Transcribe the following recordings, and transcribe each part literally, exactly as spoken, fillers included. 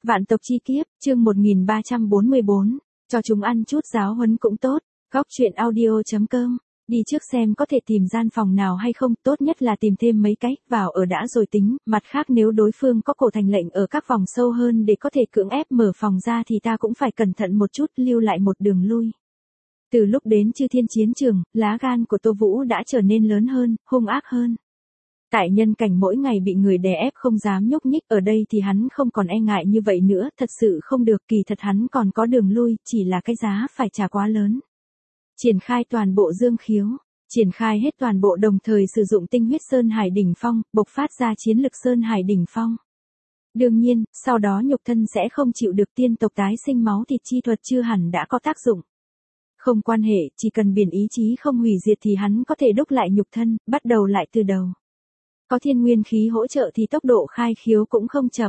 Vạn tộc chi kiếp, chương một nghìn ba trăm bốn mươi bốn, cho chúng ăn chút giáo huấn cũng tốt. Góc truyện audio chấm com, đi trước xem có thể tìm gian phòng nào hay không, tốt nhất là tìm thêm mấy cái, vào ở đã rồi tính, mặt khác nếu đối phương có cổ thành lệnh ở các vòng sâu hơn để có thể cưỡng ép mở phòng ra thì ta cũng phải cẩn thận một chút, lưu lại một đường lui. Từ lúc đến Chư Thiên chiến trường, lá gan của Tô Vũ đã trở nên lớn hơn, hung ác hơn. Tại nhân cảnh mỗi ngày bị người đè ép không dám nhúc nhích, ở đây thì hắn không còn e ngại như vậy nữa, thật sự không được, kỳ thật hắn còn có đường lui, chỉ là cái giá phải trả quá lớn. Triển khai toàn bộ dương khiếu, triển khai hết toàn bộ đồng thời sử dụng tinh huyết Sơn Hải Đỉnh Phong, bộc phát ra chiến lực Sơn Hải Đỉnh Phong. Đương nhiên, sau đó nhục thân sẽ không chịu được tiên tộc tái sinh máu thịt chi thuật chưa hẳn đã có tác dụng. Không quan hệ, chỉ cần biển ý chí không hủy diệt thì hắn có thể đúc lại nhục thân, bắt đầu lại từ đầu. Có thiên nguyên khí hỗ trợ thì tốc độ khai khiếu cũng không chậm.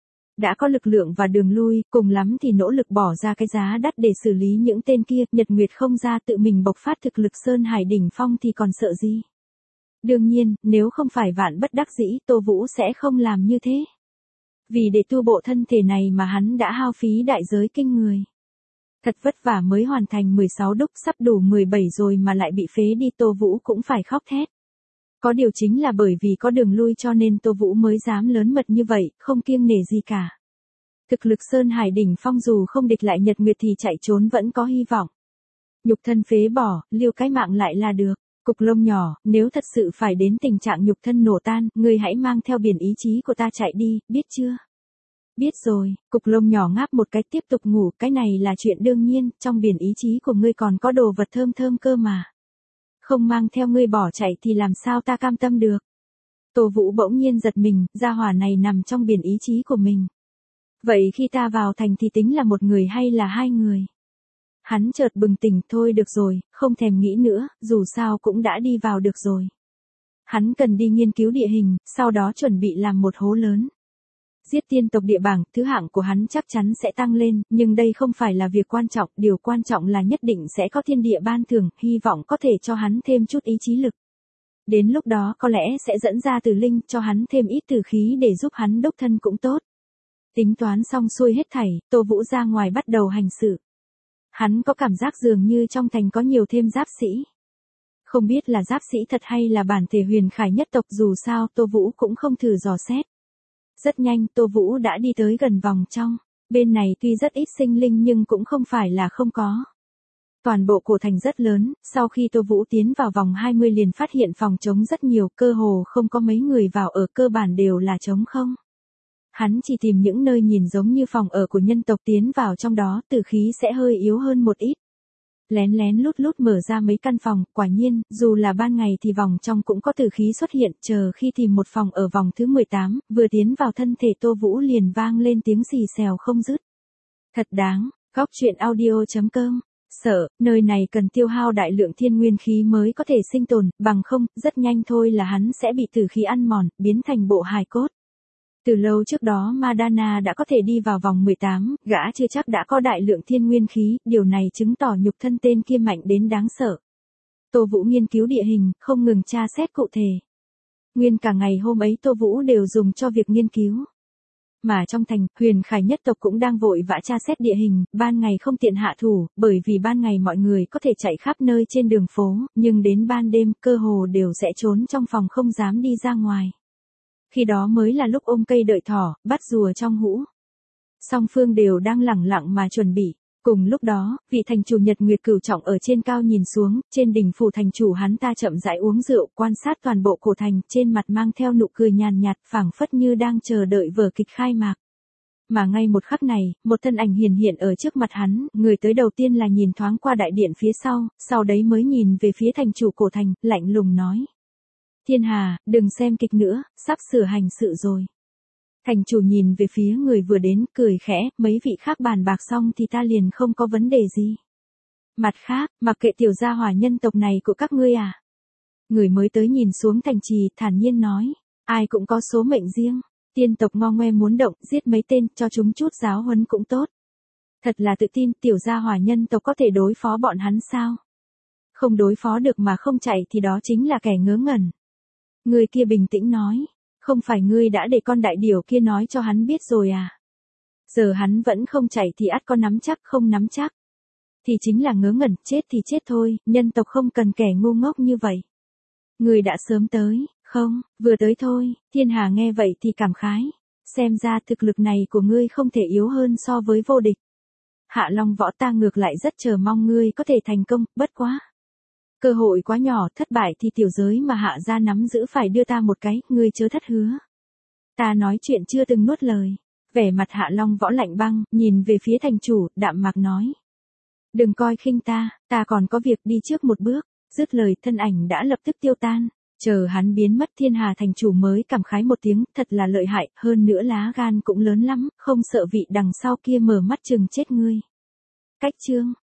Đã có lực lượng và đường lui, cùng lắm thì nỗ lực bỏ ra cái giá đắt để xử lý những tên kia, Nhật Nguyệt không ra tự mình bộc phát thực lực Sơn Hải Đỉnh Phong thì còn sợ gì. Đương nhiên, nếu không phải vạn bất đắc dĩ, Tô Vũ sẽ không làm như thế. Vì để tu bộ thân thể này mà hắn đã hao phí đại giới kinh người. Thật vất vả mới hoàn thành mười sáu đúc, sắp đủ mười bảy rồi mà lại bị phế đi, Tô Vũ cũng phải khóc thét. Có điều chính là bởi vì có đường lui cho nên Tô Vũ mới dám lớn mật như vậy, không kiêng nể gì cả. Thực lực Sơn Hải Đỉnh Phong dù không địch lại Nhật Nguyệt thì chạy trốn vẫn có hy vọng. Nhục thân phế bỏ, lưu cái mạng lại là được. Cục lông nhỏ, nếu thật sự phải đến tình trạng nhục thân nổ tan, ngươi hãy mang theo biển ý chí của ta chạy đi, biết chưa? Biết rồi, cục lông nhỏ ngáp một cái tiếp tục ngủ, cái này là chuyện đương nhiên, trong biển ý chí của ngươi còn có đồ vật thơm thơm cơ mà. Không mang theo ngươi bỏ chạy thì làm sao ta cam tâm được. Tô Vũ bỗng nhiên giật mình, gia hỏa này nằm trong biển ý chí của mình. Vậy khi ta vào thành thì tính là một người hay là hai người? Hắn chợt bừng tỉnh, thôi được rồi, không thèm nghĩ nữa, dù sao cũng đã đi vào được rồi. Hắn cần đi nghiên cứu địa hình, sau đó chuẩn bị làm một hố lớn. Giết tiên tộc địa bảng, thứ hạng của hắn chắc chắn sẽ tăng lên, nhưng đây không phải là việc quan trọng, điều quan trọng là nhất định sẽ có thiên địa ban thưởng, hy vọng có thể cho hắn thêm chút ý chí lực. Đến lúc đó có lẽ sẽ dẫn ra tử linh, cho hắn thêm ít tử khí để giúp hắn đúc thân cũng tốt. Tính toán xong xuôi hết thảy, Tô Vũ ra ngoài bắt đầu hành sự. Hắn có cảm giác dường như trong thành có nhiều thêm giáp sĩ. Không biết là giáp sĩ thật hay là bản thể huyền khải nhất tộc, dù sao Tô Vũ cũng không thử dò xét. Rất nhanh Tô Vũ đã đi tới gần vòng trong, bên này tuy rất ít sinh linh nhưng cũng không phải là không có. Toàn bộ cổ thành rất lớn, sau khi Tô Vũ tiến vào vòng hai mươi liền phát hiện phòng trống rất nhiều, cơ hồ không có mấy người vào ở, cơ bản đều là trống không. Hắn chỉ tìm những nơi nhìn giống như phòng ở của nhân tộc, tiến vào trong đó, tử khí sẽ hơi yếu hơn một ít. Lén lén lút lút mở ra mấy căn phòng, quả nhiên, dù là ban ngày thì vòng trong cũng có tử khí xuất hiện, chờ khi tìm một phòng ở vòng thứ mười tám, vừa tiến vào thân thể Tô Vũ liền vang lên tiếng xì xèo không dứt. Thật đáng, góc truyện audio chấm com, sợ, nơi này cần tiêu hao đại lượng thiên nguyên khí mới có thể sinh tồn, bằng không, rất nhanh thôi là hắn sẽ bị tử khí ăn mòn, biến thành bộ hài cốt. Từ lâu trước đó Madana đã có thể đi vào vòng mười tám, gã chưa chắc đã có đại lượng thiên nguyên khí, điều này chứng tỏ nhục thân tên kia mạnh đến đáng sợ. Tô Vũ nghiên cứu địa hình, không ngừng tra xét cụ thể. Nguyên cả ngày hôm ấy Tô Vũ đều dùng cho việc nghiên cứu. Mà trong thành, huyền khải nhất tộc cũng đang vội vã tra xét địa hình, ban ngày không tiện hạ thủ, bởi vì ban ngày mọi người có thể chạy khắp nơi trên đường phố, nhưng đến ban đêm cơ hồ đều sẽ trốn trong phòng không dám đi ra ngoài. Khi đó mới là lúc ôm cây đợi thỏ, bắt rùa trong hũ. Song phương đều đang lẳng lặng mà chuẩn bị. Cùng lúc đó, vị thành chủ Nhật Nguyệt Cửu Trọng ở trên cao nhìn xuống, trên đỉnh phủ thành chủ hắn ta chậm rãi uống rượu, quan sát toàn bộ cổ thành, trên mặt mang theo nụ cười nhàn nhạt, phảng phất như đang chờ đợi vở kịch khai mạc. Mà ngay một khắc này, một thân ảnh hiển hiện ở trước mặt hắn, người tới đầu tiên là nhìn thoáng qua đại điện phía sau, sau đấy mới nhìn về phía thành chủ cổ thành, lạnh lùng nói. Thiên Hà, đừng xem kịch nữa, sắp sửa hành sự rồi. Thành chủ nhìn về phía người vừa đến, cười khẽ, mấy vị khác bàn bạc xong thì ta liền không có vấn đề gì. Mặt khác, mặc kệ tiểu gia hỏa nhân tộc này của các ngươi à. Người mới tới nhìn xuống thành trì, thản nhiên nói, ai cũng có số mệnh riêng, tiên tộc ngo ngoe muốn động, giết mấy tên, cho chúng chút giáo huấn cũng tốt. Thật là tự tin, tiểu gia hỏa nhân tộc có thể đối phó bọn hắn sao? Không đối phó được mà không chạy thì đó chính là kẻ ngớ ngẩn. Người kia bình tĩnh nói, không phải ngươi đã để con đại điểu kia nói cho hắn biết rồi à? Giờ hắn vẫn không chạy thì ắt có nắm chắc không nắm chắc. Thì chính là ngớ ngẩn, chết thì chết thôi, nhân tộc không cần kẻ ngu ngốc như vậy. Người đã sớm tới, không, vừa tới thôi, Thiên Hà nghe vậy thì cảm khái. Xem ra thực lực này của ngươi không thể yếu hơn so với vô địch. Hạ Long Võ ta ngược lại rất chờ mong ngươi có thể thành công, bất quá. Cơ hội quá nhỏ, thất bại thì tiểu giới mà hạ gia nắm giữ phải đưa ta một cái, ngươi chớ thất hứa. Ta nói chuyện chưa từng nuốt lời. Vẻ mặt Hạ Long Võ lạnh băng, nhìn về phía thành chủ, đạm mạc nói. Đừng coi khinh ta, ta còn có việc đi trước một bước. Dứt lời thân ảnh đã lập tức tiêu tan. Chờ hắn biến mất Thiên Hà thành chủ mới cảm khái một tiếng, thật là lợi hại, hơn nữa lá gan cũng lớn lắm, không sợ vị đằng sau kia mở mắt chừng chết ngươi. Cách chương